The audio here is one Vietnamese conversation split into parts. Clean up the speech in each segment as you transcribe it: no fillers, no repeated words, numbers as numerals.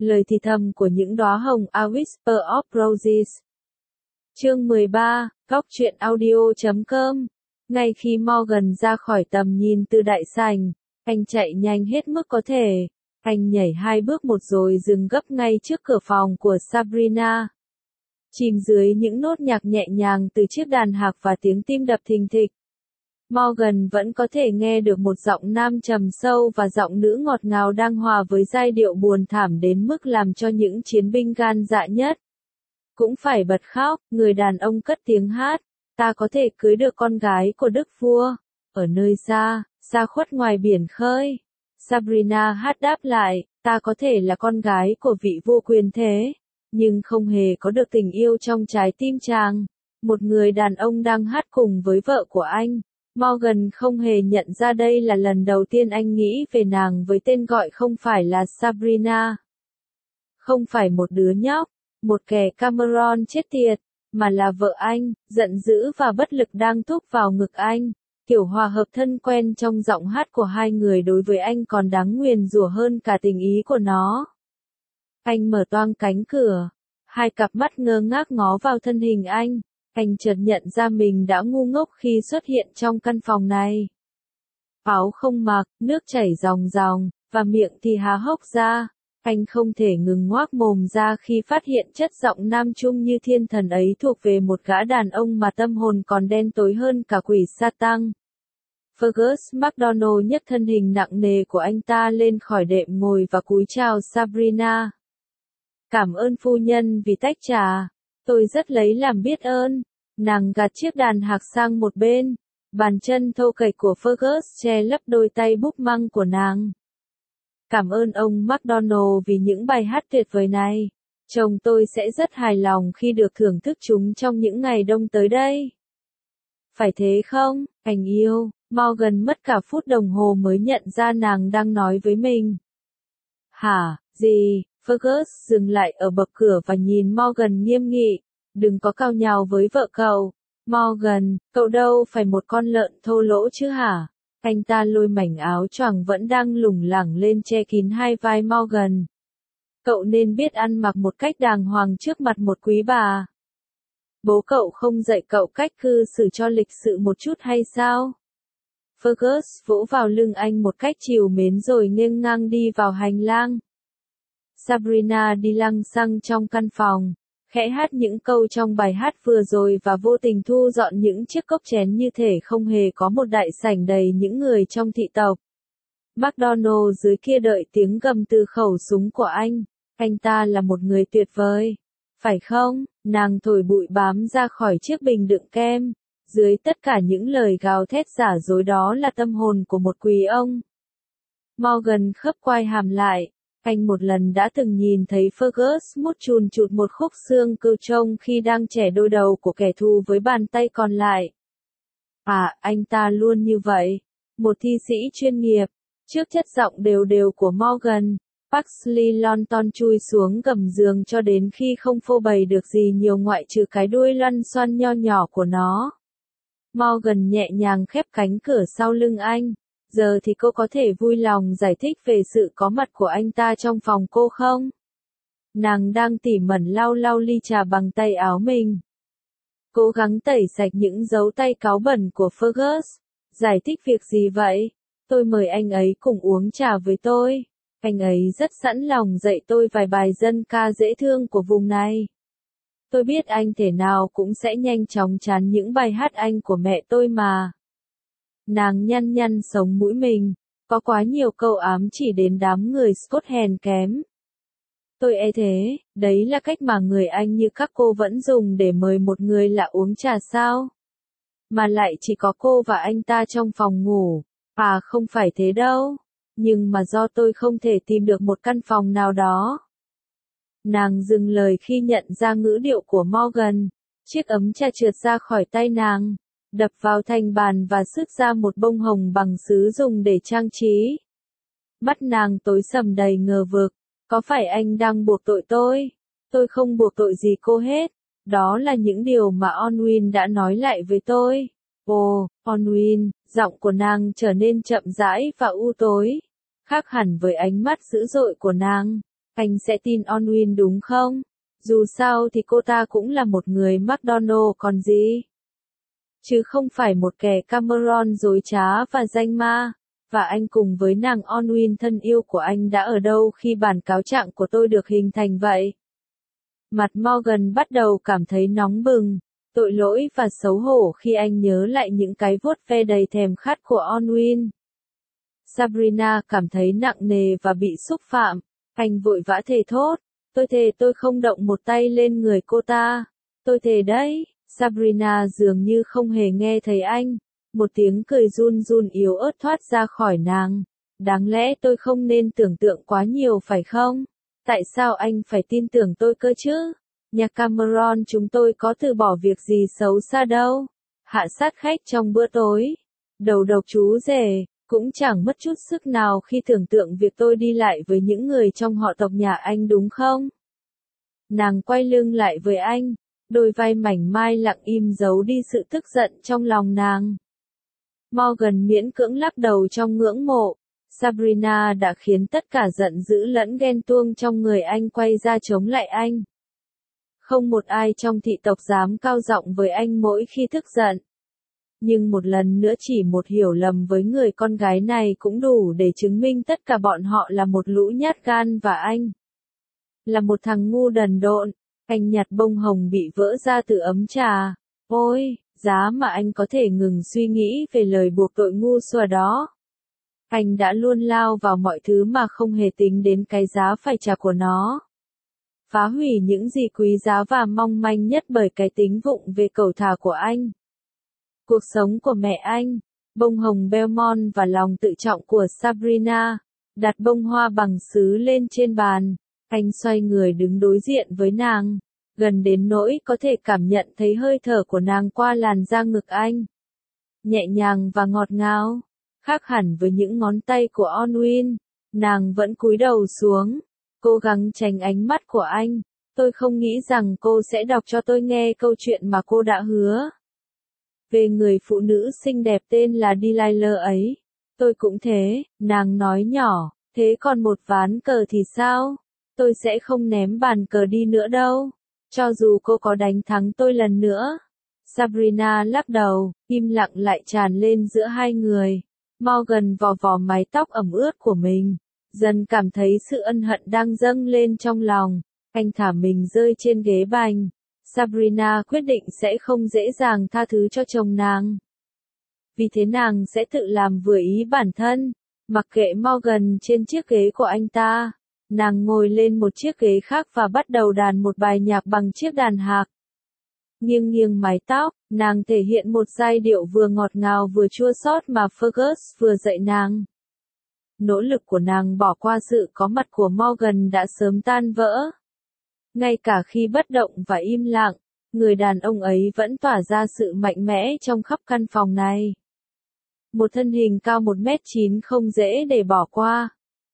Lời thì thầm của những đóa hồng, A Whisper of Roses. Chương 13, Góc truyện audio.com. Ngay khi Morgan ra khỏi tầm nhìn từ đại sảnh, anh chạy nhanh hết mức có thể. Anh nhảy 2 bước một rồi dừng gấp ngay trước cửa phòng của Sabrina. Chìm dưới những nốt nhạc nhẹ nhàng từ chiếc đàn hạc và tiếng tim đập thình thịch. Morgan vẫn có thể nghe được một giọng nam trầm sâu và giọng nữ ngọt ngào đang hòa với giai điệu buồn thảm đến mức làm cho những chiến binh gan dạ nhất cũng phải bật khóc. Người đàn ông cất tiếng hát, ta có thể cưới được con gái của đức vua, ở nơi xa, xa khuất ngoài biển khơi. Sabrina hát đáp lại, ta có thể là con gái của vị vua quyền thế, nhưng không hề có được tình yêu trong trái tim chàng. Một người đàn ông đang hát cùng với vợ của anh. Morgan không hề nhận ra đây là lần đầu tiên anh nghĩ về nàng với tên gọi không phải là Sabrina. Không phải một đứa nhóc, một kẻ Cameron chết tiệt, mà là vợ anh, giận dữ và bất lực đang thúc vào ngực anh. Kiểu hòa hợp thân quen trong giọng hát của hai người đối với anh còn đáng nguyền rủa hơn cả tình ý của nó. Anh mở toang cánh cửa, hai cặp mắt ngơ ngác ngó vào thân hình anh. Anh chợt nhận ra mình đã ngu ngốc khi xuất hiện trong căn phòng này. Áo không mặc, nước chảy ròng ròng, và miệng thì há hốc ra. Anh không thể ngừng ngoác mồm ra khi phát hiện chất giọng nam trung như thiên thần ấy thuộc về một gã đàn ông mà tâm hồn còn đen tối hơn cả quỷ Satan. Fergus McDonald nhấc thân hình nặng nề của anh ta lên khỏi đệm ngồi và cúi chào Sabrina. Cảm ơn phu nhân vì tách trà. Tôi rất lấy làm biết ơn. Nàng gạt chiếc đàn hạc sang một bên. Bàn chân thô kệch của Fergus che lấp đôi tay búp măng của nàng. Cảm ơn ông McDonald vì những bài hát tuyệt vời này. Chồng tôi sẽ rất hài lòng khi được thưởng thức chúng trong những ngày đông tới đây. Phải thế không, anh yêu? Morgan mất cả phút đồng hồ mới nhận ra nàng đang nói với mình. Hả, gì? Fergus dừng lại ở bậc cửa và nhìn Morgan nghiêm nghị. Đừng có cao nhao với vợ cậu. Morgan, cậu đâu phải một con lợn thô lỗ chứ hả? Anh ta lôi mảnh áo choàng vẫn đang lủng lẳng lên che kín hai vai Morgan. Cậu nên biết ăn mặc một cách đàng hoàng trước mặt một quý bà. Bố cậu không dạy cậu cách cư xử cho lịch sự một chút hay sao? Fergus vỗ vào lưng anh một cách trìu mến rồi nghênh ngang đi vào hành lang. Sabrina đi lăng xăng trong căn phòng, khẽ hát những câu trong bài hát vừa rồi và vô tình thu dọn những chiếc cốc chén như thể không hề có một đại sảnh đầy những người trong thị tộc. McDonald dưới kia đợi tiếng gầm từ khẩu súng của anh. Anh ta là một người tuyệt vời. Phải không? Nàng thổi bụi bám ra khỏi chiếc bình đựng kem. Dưới tất cả những lời gào thét giả dối đó là tâm hồn của một quý ông. Morgan khớp quai hàm lại. Anh một lần đã từng nhìn thấy Fergus mút chùn chụt một khúc xương cừu trông khi đang chẻ đôi đầu của kẻ thù với bàn tay còn lại. À, anh ta luôn như vậy. Một thi sĩ chuyên nghiệp. Trước chất giọng đều đều của Morgan, Paisley Lawton chui xuống gầm giường cho đến khi không phô bày được gì nhiều ngoại trừ cái đuôi lăn xoăn nho nhỏ của nó. Morgan nhẹ nhàng khép cánh cửa sau lưng anh. Giờ thì cô có thể vui lòng giải thích về sự có mặt của anh ta trong phòng cô không? Nàng đang tỉ mẩn lau lau ly trà bằng tay áo mình. Cố gắng tẩy sạch những dấu tay cáu bẩn của Fergus. Giải thích việc gì vậy? Tôi mời anh ấy cùng uống trà với tôi. Anh ấy rất sẵn lòng dạy tôi vài bài dân ca dễ thương của vùng này. Tôi biết anh thể nào cũng sẽ nhanh chóng chán những bài hát Anh của mẹ tôi mà. Nàng nhăn nhăn sống mũi mình, có quá nhiều câu ám chỉ đến đám người Scott hèn kém. Tôi e thế, đấy là cách mà người Anh như các cô vẫn dùng để mời một người lạ uống trà sao? Mà lại chỉ có cô và anh ta trong phòng ngủ. À không phải thế đâu, nhưng mà do tôi không thể tìm được một căn phòng nào đó. Nàng dừng lời khi nhận ra ngữ điệu của Morgan. Chiếc ấm trà trượt ra khỏi tay nàng, đập vào thành bàn và sứt ra một bông hồng bằng sứ dùng để trang trí. Mắt nàng tối sầm đầy ngờ vực. Có phải anh đang buộc tội tôi? Tôi không buộc tội gì cô hết. Đó là những điều mà Onwin đã nói lại với tôi. Ồ, Onwin, giọng của nàng trở nên chậm rãi và u tối, khác hẳn với ánh mắt dữ dội của nàng. Anh sẽ tin Onwin đúng không? Dù sao thì cô ta cũng là một người McDonald còn gì. Chứ không phải một kẻ Cameron dối trá và danh ma. Và anh cùng với nàng Onwin thân yêu của anh đã ở đâu khi bản cáo trạng của tôi được hình thành vậy? Mặt Morgan bắt đầu cảm thấy nóng bừng, tội lỗi và xấu hổ khi anh nhớ lại những cái vuốt ve đầy thèm khát của Onwin. Sabrina cảm thấy nặng nề và bị xúc phạm. Anh vội vã thề thốt, tôi thề tôi không động một tay lên người cô ta. Tôi thề đấy. Sabrina dường như không hề nghe thấy anh. Một tiếng cười run run yếu ớt thoát ra khỏi nàng. Đáng lẽ tôi không nên tưởng tượng quá nhiều phải không? Tại sao anh phải tin tưởng tôi cơ chứ? Nhà Cameron chúng tôi có từ bỏ việc gì xấu xa đâu. Hạ sát khách trong bữa tối. Đầu độc chú rể, cũng chẳng mất chút sức nào khi tưởng tượng việc tôi đi lại với những người trong họ tộc nhà anh đúng không? Nàng quay lưng lại với anh. Đôi vai mảnh mai lặng im giấu đi sự tức giận trong lòng nàng. Morgan miễn cưỡng lắc đầu trong ngưỡng mộ. Sabrina đã khiến tất cả giận dữ lẫn ghen tuông trong người anh quay ra chống lại anh. Không một ai trong thị tộc dám cao giọng với anh mỗi khi tức giận. Nhưng một lần nữa chỉ một hiểu lầm với người con gái này cũng đủ để chứng minh tất cả bọn họ là một lũ nhát gan và anh là một thằng ngu đần độn. Anh nhặt bông hồng bị vỡ ra từ ấm trà. Ôi, giá mà anh có thể ngừng suy nghĩ về lời buộc tội ngu xua đó. Anh đã luôn lao vào mọi thứ mà không hề tính đến cái giá phải trả của nó. Phá hủy những gì quý giá và mong manh nhất bởi cái tính vụng về cẩu thả của anh. Cuộc sống của mẹ anh, bông hồng Belmont và lòng tự trọng của Sabrina. Đặt bông hoa bằng sứ lên trên bàn. Anh xoay người đứng đối diện với nàng, gần đến nỗi có thể cảm nhận thấy hơi thở của nàng qua làn da ngực anh. Nhẹ nhàng và ngọt ngào, khác hẳn với những ngón tay của Onwin, nàng vẫn cúi đầu xuống, cố gắng tránh ánh mắt của anh. Tôi không nghĩ rằng cô sẽ đọc cho tôi nghe câu chuyện mà cô đã hứa. Về người phụ nữ xinh đẹp tên là Delilah ấy. Tôi cũng thế, nàng nói nhỏ, thế còn một ván cờ thì sao? Tôi sẽ không ném bàn cờ đi nữa đâu. Cho dù cô có đánh thắng tôi lần nữa. Sabrina lắc đầu, im lặng lại tràn lên giữa hai người. Morgan vò vò mái tóc ẩm ướt của mình. Dần cảm thấy sự ân hận đang dâng lên trong lòng. Anh thả mình rơi trên ghế bành. Sabrina quyết định sẽ không dễ dàng tha thứ cho chồng nàng. Vì thế nàng sẽ tự làm vừa ý bản thân. Mặc kệ Morgan trên chiếc ghế của anh ta. Nàng ngồi lên một chiếc ghế khác và bắt đầu đàn một bài nhạc bằng chiếc đàn hạc. Nghiêng nghiêng mái tóc, nàng thể hiện một giai điệu vừa ngọt ngào vừa chua xót mà Fergus vừa dạy nàng. Nỗ lực của nàng bỏ qua sự có mặt của Morgan đã sớm tan vỡ. Ngay cả khi bất động và im lặng, người đàn ông ấy vẫn tỏa ra sự mạnh mẽ trong khắp căn phòng này. Một thân hình cao 1m9 không dễ để bỏ qua.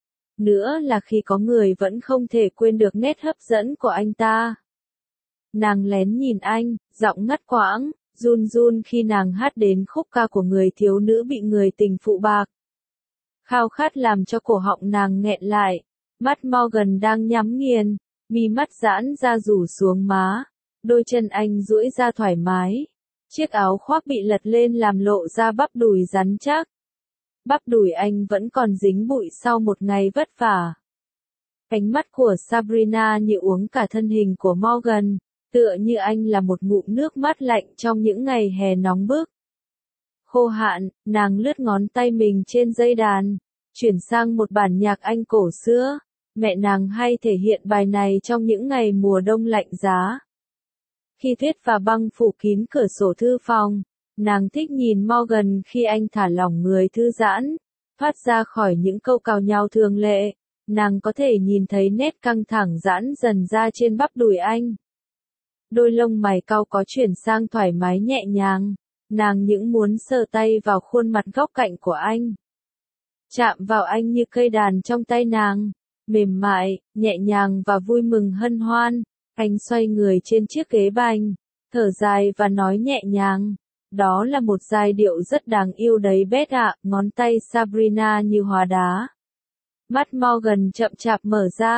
Nữa là khi có người vẫn không thể quên được nét hấp dẫn của anh ta. Nàng lén nhìn anh, giọng ngắt quãng, run run khi nàng hát đến khúc ca của người thiếu nữ bị người tình phụ bạc. Khao khát làm cho cổ họng nàng nghẹn lại. Mắt Morgan đang nhắm nghiền, mi mắt giãn ra rủ xuống má. Đôi chân anh duỗi ra thoải mái. Chiếc áo khoác bị lật lên làm lộ ra bắp đùi rắn chắc. Bắp đùi anh vẫn còn dính bụi sau một ngày vất vả. Ánh mắt của Sabrina như uống cả thân hình của Morgan, tựa như anh là một ngụm nước mát lạnh trong những ngày hè nóng bức. Khô hạn, nàng lướt ngón tay mình trên dây đàn, chuyển sang một bản nhạc Anh cổ xưa. Mẹ nàng hay thể hiện bài này trong những ngày mùa đông lạnh giá. Khi tuyết và băng phủ kín cửa sổ thư phòng, nàng thích nhìn Morgan khi anh thả lỏng người thư giãn, thoát ra khỏi những câu cào nhau thường lệ. Nàng có thể nhìn thấy nét căng thẳng giãn dần ra trên bắp đùi anh. Đôi lông mày cau có chuyển sang thoải mái nhẹ nhàng. Nàng những muốn sờ tay vào khuôn mặt góc cạnh của anh. Chạm vào anh như cây đàn trong tay nàng. Mềm mại, nhẹ nhàng và vui mừng hân hoan. Anh xoay người trên chiếc ghế bành, thở dài và nói nhẹ nhàng. Đó là một giai điệu rất đáng yêu đấy Beth ạ. Ngón tay Sabrina như hóa đá. Mắt Morgan chậm chạp mở ra.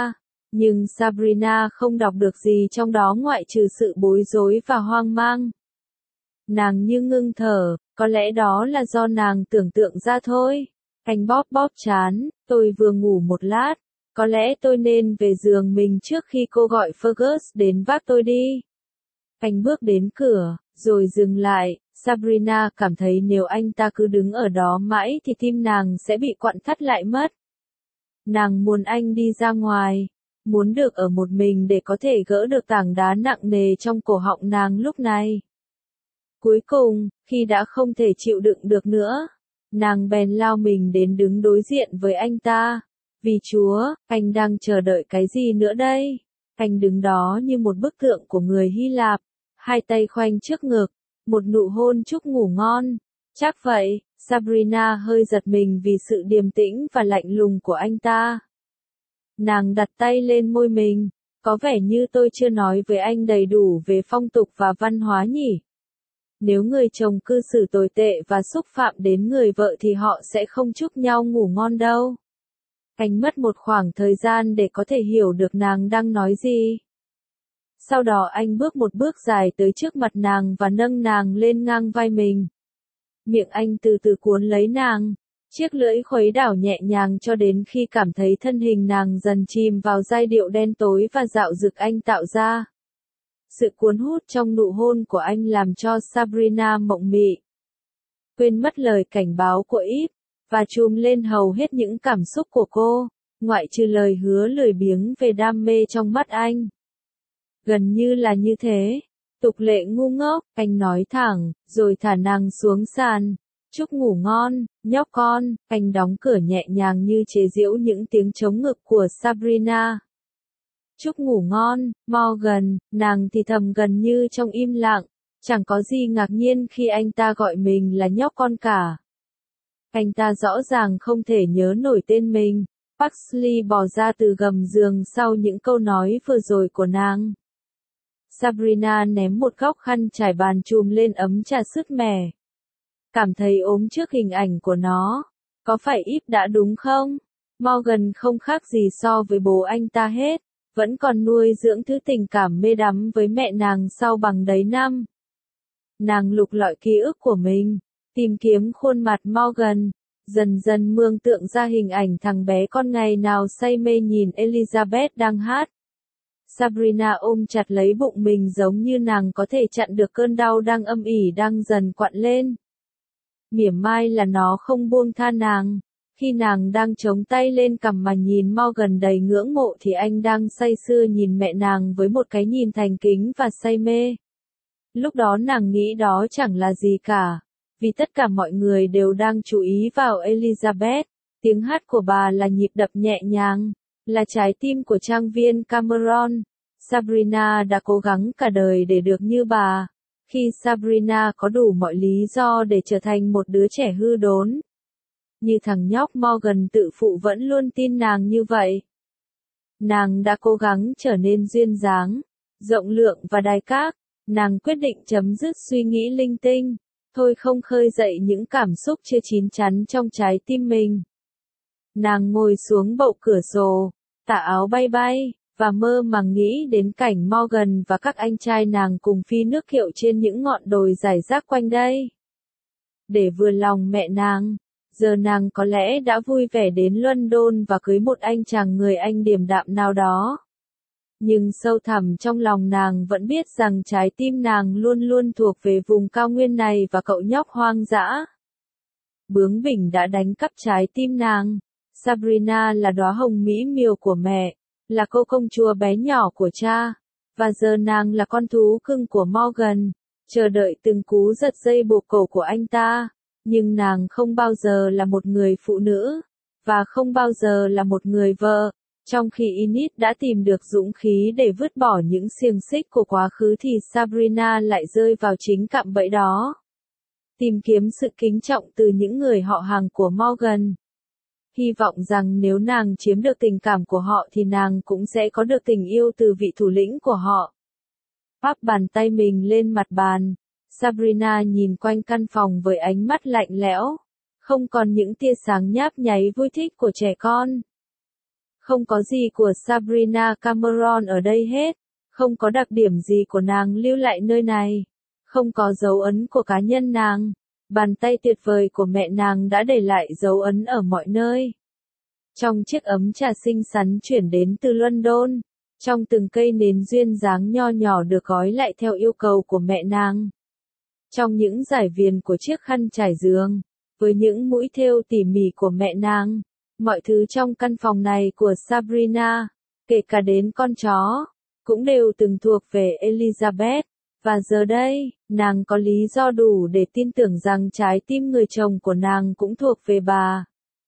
Nhưng Sabrina không đọc được gì trong đó ngoại trừ sự bối rối và hoang mang. Nàng như ngưng thở, có lẽ đó là do nàng tưởng tượng ra thôi. Anh bóp bóp trán, tôi vừa ngủ một lát, có lẽ tôi nên về giường mình trước khi cô gọi Fergus đến vác tôi đi. Anh bước đến cửa, rồi dừng lại. Sabrina cảm thấy nếu anh ta cứ đứng ở đó mãi thì tim nàng sẽ bị quặn thắt lại mất. Nàng muốn anh đi ra ngoài, muốn được ở một mình để có thể gỡ được tảng đá nặng nề trong cổ họng nàng lúc này. Cuối cùng, khi đã không thể chịu đựng được nữa, nàng bèn lao mình đến đứng đối diện với anh ta. Vì Chúa, anh đang chờ đợi cái gì nữa đây? Anh đứng đó như một bức tượng của người Hy Lạp, hai tay khoanh trước ngực, một nụ hôn chúc ngủ ngon. Chắc vậy, Sabrina hơi giật mình vì sự điềm tĩnh và lạnh lùng của anh ta. Nàng đặt tay lên môi mình, có vẻ như tôi chưa nói với anh đầy đủ về phong tục và văn hóa nhỉ. Nếu người chồng cư xử tồi tệ và xúc phạm đến người vợ thì họ sẽ không chúc nhau ngủ ngon đâu. Anh mất một khoảng thời gian để có thể hiểu được nàng đang nói gì. Sau đó anh bước một bước dài tới trước mặt nàng và nâng nàng lên ngang vai mình. Miệng anh từ từ cuốn lấy nàng, chiếc lưỡi khuấy đảo nhẹ nhàng cho đến khi cảm thấy thân hình nàng dần chìm vào giai điệu đen tối và dạo dực anh tạo ra. Sự cuốn hút trong nụ hôn của anh làm cho Sabrina mộng mị. Quên mất lời cảnh báo của Eve, và trùm lên hầu hết những cảm xúc của cô, ngoại trừ lời hứa lười biếng về đam mê trong mắt anh. Gần như là như thế. Tục lệ ngu ngốc, anh nói thẳng, rồi thả nàng xuống sàn. Chúc ngủ ngon, nhóc con. Anh đóng cửa nhẹ nhàng như chế giễu những tiếng trống ngực của Sabrina. Chúc ngủ ngon, Morgan. Nàng thì thầm gần như trong im lặng. Chẳng có gì ngạc nhiên khi anh ta gọi mình là nhóc con cả. Anh ta rõ ràng không thể nhớ nổi tên mình. Pugsley bò ra từ gầm giường sau những câu nói vừa rồi của nàng. Sabrina ném một góc khăn trải bàn chùm lên ấm trà sứt mẻ. Cảm thấy ốm trước hình ảnh của nó. Có phải Eve đã đúng không? Morgan không khác gì so với bố anh ta hết. Vẫn còn nuôi dưỡng thứ tình cảm mê đắm với mẹ nàng sau bằng đấy năm. Nàng lục lọi ký ức của mình, tìm kiếm khuôn mặt Morgan, dần dần mường tượng ra hình ảnh thằng bé con ngày nào say mê nhìn Elizabeth đang hát. Sabrina ôm chặt lấy bụng mình giống như nàng có thể chặn được cơn đau đang âm ỉ đang dần quặn lên. Mỉa mai là nó không buông tha nàng. Khi nàng đang chống tay lên cằm mà nhìn Morgan đầy ngưỡng mộ thì anh đang say sưa nhìn mẹ nàng với một cái nhìn thành kính và say mê. Lúc đó nàng nghĩ đó chẳng là gì cả, vì tất cả mọi người đều đang chú ý vào Elizabeth. Tiếng hát của bà là nhịp đập nhẹ nhàng, là trái tim của trang viên Cameron. Sabrina đã cố gắng cả đời để được như bà. Khi Sabrina có đủ mọi lý do để trở thành một đứa trẻ hư đốn. Như thằng nhóc Morgan tự phụ vẫn luôn tin nàng như vậy. Nàng đã cố gắng trở nên duyên dáng, rộng lượng và đài các. Nàng quyết định chấm dứt suy nghĩ linh tinh, thôi không khơi dậy những cảm xúc chưa chín chắn trong trái tim mình. Nàng ngồi xuống bậu cửa sổ, tà áo bay bay, và mơ màng nghĩ đến cảnh Morgan và các anh trai nàng cùng phi nước kiệu trên những ngọn đồi rải rác quanh đây. Để vừa lòng mẹ nàng, giờ nàng có lẽ đã vui vẻ đến London và cưới một anh chàng người Anh điềm đạm nào đó. Nhưng sâu thẳm trong lòng nàng vẫn biết rằng trái tim nàng luôn luôn thuộc về vùng cao nguyên này và cậu nhóc hoang dã. Bướng bỉnh đã đánh cắp trái tim nàng. Sabrina là đóa hồng mỹ miều của mẹ, là cô công chúa bé nhỏ của cha, và giờ nàng là con thú cưng của Morgan, chờ đợi từng cú giật dây buộc cổ của anh ta. Nhưng nàng không bao giờ là một người phụ nữ, và không bao giờ là một người vợ. Trong khi Enid đã tìm được dũng khí để vứt bỏ những xiềng xích của quá khứ thì Sabrina lại rơi vào chính cạm bẫy đó. Tìm kiếm sự kính trọng từ những người họ hàng của Morgan. Hy vọng rằng nếu nàng chiếm được tình cảm của họ thì nàng cũng sẽ có được tình yêu từ vị thủ lĩnh của họ. Pắp bàn tay mình lên mặt bàn. Sabrina nhìn quanh căn phòng với ánh mắt lạnh lẽo. Không còn những tia sáng nháp nháy vui thích của trẻ con. Không có gì của Sabrina Cameron ở đây hết. Không có đặc điểm gì của nàng lưu lại nơi này. Không có dấu ấn của cá nhân nàng. Bàn tay tuyệt vời của mẹ nàng đã để lại dấu ấn ở mọi nơi. Trong chiếc ấm trà xinh xắn chuyển đến từ London. Trong từng cây nến duyên dáng nho nhỏ được gói lại theo yêu cầu của mẹ nàng. Trong những dải viền của chiếc khăn trải giường. Với những mũi thêu tỉ mỉ của mẹ nàng. Mọi thứ trong căn phòng này của Sabrina, kể cả đến con chó, cũng đều từng thuộc về Elizabeth. Và giờ đây, nàng có lý do đủ để tin tưởng rằng trái tim người chồng của nàng cũng thuộc về bà.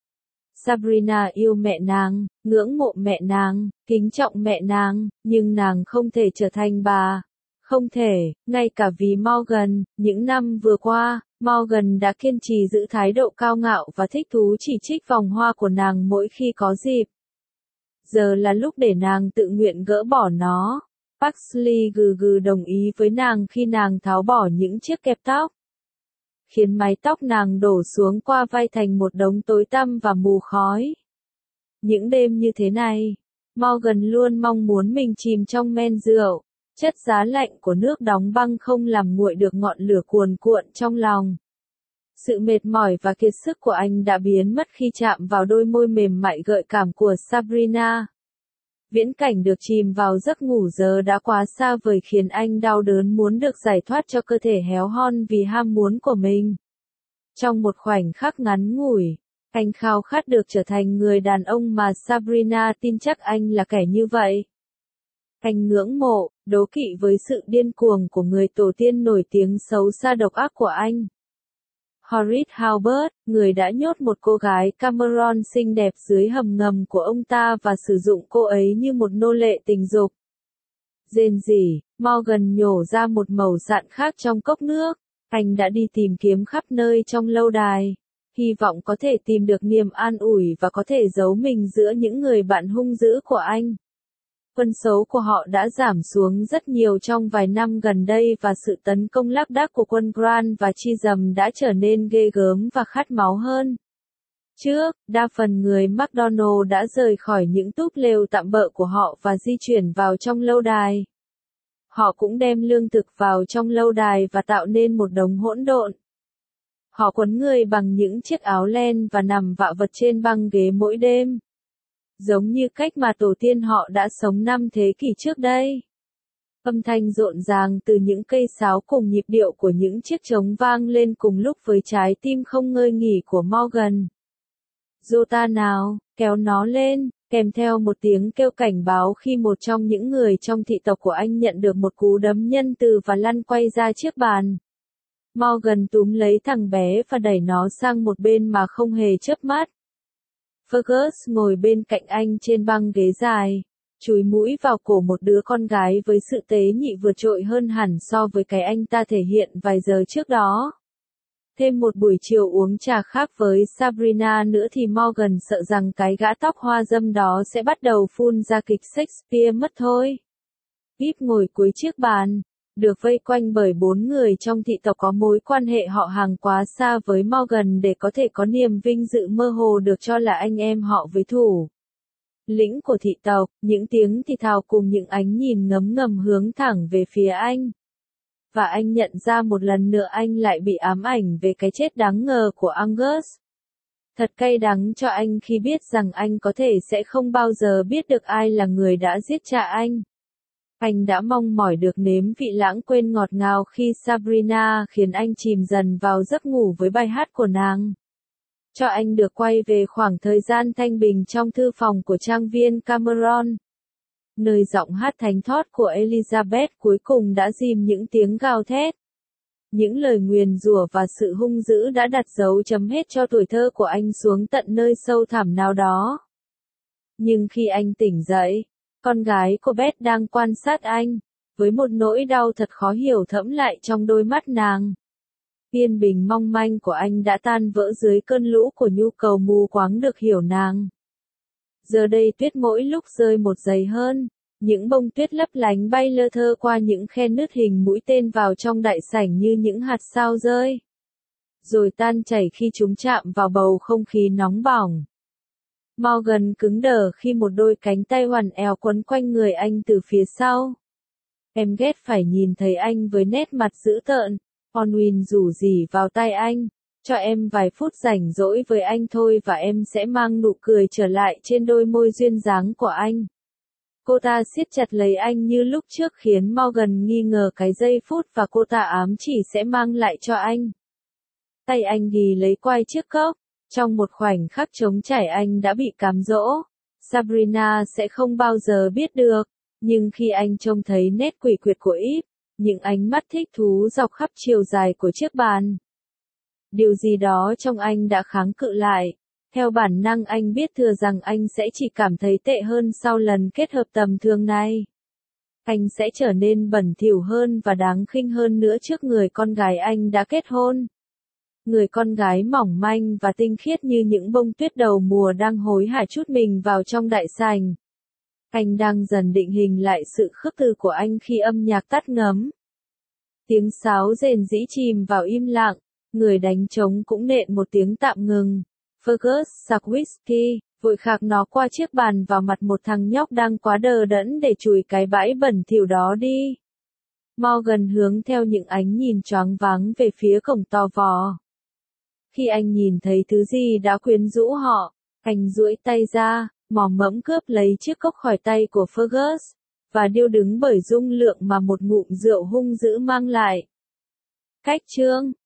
Sabrina yêu mẹ nàng, ngưỡng mộ mẹ nàng, kính trọng mẹ nàng, nhưng nàng không thể trở thành bà. Không thể, ngay cả vì Morgan, những năm vừa qua, Morgan đã kiên trì giữ thái độ cao ngạo và thích thú chỉ trích vòng hoa của nàng mỗi khi có dịp. Giờ là lúc để nàng tự nguyện gỡ bỏ nó. Paisley gừ gừ đồng ý với nàng khi nàng tháo bỏ những chiếc kẹp tóc, khiến mái tóc nàng đổ xuống qua vai thành một đống tối tăm và mù khói. Những đêm như thế này, Morgan luôn mong muốn mình chìm trong men rượu. Chất giá lạnh của nước đóng băng không làm nguội được ngọn lửa cuồn cuộn trong lòng. Sự mệt mỏi và kiệt sức của anh đã biến mất khi chạm vào đôi môi mềm mại gợi cảm của Sabrina. Viễn cảnh được chìm vào giấc ngủ giờ đã quá xa vời khiến anh đau đớn muốn được giải thoát cho cơ thể héo hon vì ham muốn của mình. Trong một khoảnh khắc ngắn ngủi, anh khao khát được trở thành người đàn ông mà Sabrina tin chắc anh là kẻ như vậy. Anh ngưỡng mộ, đố kỵ với sự điên cuồng của người tổ tiên nổi tiếng xấu xa độc ác của anh. Horace Halbert, người đã nhốt một cô gái Cameron xinh đẹp dưới hầm ngầm của ông ta và sử dụng cô ấy như một nô lệ tình dục. Rên rỉ, Morgan nhổ ra một màu sạn khác trong cốc nước. Anh đã đi tìm kiếm khắp nơi trong lâu đài, hy vọng có thể tìm được niềm an ủi và có thể giấu mình giữa những người bạn hung dữ của anh. Quân số của họ đã giảm xuống rất nhiều trong vài năm gần đây và sự tấn công lác đác của quân Grant và Chisholm đã trở nên ghê gớm và khát máu hơn. Trước, đa phần người MacDonald đã rời khỏi những túp lều tạm bợ của họ và di chuyển vào trong lâu đài. Họ cũng đem lương thực vào trong lâu đài và tạo nên một đống hỗn độn. Họ quấn người bằng những chiếc áo len và nằm vạ vật trên băng ghế mỗi đêm. Giống như cách mà tổ tiên họ đã sống 5 thế kỷ trước đây. Âm thanh rộn ràng từ những cây sáo cùng nhịp điệu của những chiếc trống vang lên cùng lúc với trái tim không ngơi nghỉ của Morgan. Jota nào, kéo nó lên, kèm theo một tiếng kêu cảnh báo khi một trong những người trong thị tộc của anh nhận được một cú đấm nhân từ và lăn quay ra chiếc bàn. Morgan túm lấy thằng bé và đẩy nó sang một bên mà không hề chớp mắt. Fergus ngồi bên cạnh anh trên băng ghế dài, chúi mũi vào cổ một đứa con gái với sự tế nhị vượt trội hơn hẳn so với cái anh ta thể hiện vài giờ trước đó. Thêm một buổi chiều uống trà khác với Sabrina nữa thì Morgan sợ rằng cái gã tóc hoa dâm đó sẽ bắt đầu phun ra kịch Shakespeare mất thôi. Pip ngồi cuối chiếc bàn, được vây quanh bởi 4 người trong thị tộc có mối quan hệ họ hàng quá xa với Morgan để có thể có niềm vinh dự mơ hồ được cho là anh em họ với thủ lĩnh của thị tộc, những tiếng thì thào cùng những ánh nhìn ngấm ngầm hướng thẳng về phía anh. Và anh nhận ra một lần nữa anh lại bị ám ảnh về cái chết đáng ngờ của Angus. Thật cay đắng cho anh khi biết rằng anh có thể sẽ không bao giờ biết được ai là người đã giết cha anh. Anh đã mong mỏi được nếm vị lãng quên ngọt ngào khi Sabrina khiến anh chìm dần vào giấc ngủ với bài hát của nàng. Cho anh được quay về khoảng thời gian thanh bình trong thư phòng của trang viên Cameron, nơi giọng hát thánh thót của Elizabeth cuối cùng đã dìm những tiếng gào thét. Những lời nguyền rủa và sự hung dữ đã đặt dấu chấm hết cho tuổi thơ của anh xuống tận nơi sâu thẳm nào đó. Nhưng khi anh tỉnh dậy, con gái của Beth đang quan sát anh, với một nỗi đau thật khó hiểu thẫm lại trong đôi mắt nàng. Yên bình mong manh của anh đã tan vỡ dưới cơn lũ của nhu cầu mù quáng được hiểu nàng. Giờ đây tuyết mỗi lúc rơi một dày hơn, những bông tuyết lấp lánh bay lơ thơ qua những khe nứt hình mũi tên vào trong đại sảnh như những hạt sao rơi. Rồi tan chảy khi chúng chạm vào bầu không khí nóng bỏng. Morgan cứng đờ khi một đôi cánh tay hoàn eo quấn quanh người anh từ phía sau. Em ghét phải nhìn thấy anh với nét mặt dữ tợn. Onwin rủ rỉ vào tay anh. Cho em vài phút rảnh rỗi với anh thôi và em sẽ mang nụ cười trở lại trên đôi môi duyên dáng của anh. Cô ta siết chặt lấy anh như lúc trước khiến Morgan nghi ngờ cái giây phút và cô ta ám chỉ sẽ mang lại cho anh. Tay anh ghì lấy quai chiếc cốc. Trong một khoảnh khắc trống trải anh đã bị cám dỗ. Sabrina sẽ không bao giờ biết được. Nhưng khi anh trông thấy nét quỷ quyệt của Eve, những ánh mắt thích thú dọc khắp chiều dài của chiếc bàn. Điều gì đó trong anh đã kháng cự lại. Theo bản năng anh biết thừa rằng anh sẽ chỉ cảm thấy tệ hơn sau lần kết hợp tầm thường này. Anh sẽ trở nên bẩn thỉu hơn và đáng khinh hơn nữa trước người con gái anh đã kết hôn. Người con gái mỏng manh và tinh khiết như những bông tuyết đầu mùa đang hối hả trút mình vào trong đại sảnh. Anh đang dần định hình lại sự khước từ của anh khi âm nhạc tắt ngấm. Tiếng sáo rền rĩ chìm vào im lặng, người đánh trống cũng nện một tiếng tạm ngừng. Fergus sặc whisky, vội khạc nó qua chiếc bàn vào mặt một thằng nhóc đang quá đờ đẫn để chùi cái bãi bẩn thỉu đó đi. Morgan hướng theo những ánh nhìn choáng váng về phía cổng to vò. Khi anh nhìn thấy thứ gì đã quyến rũ họ, anh duỗi tay ra, mò mẫm cướp lấy chiếc cốc khỏi tay của Fergus, và điêu đứng bởi dung lượng mà một ngụm rượu hung dữ mang lại. Cách chương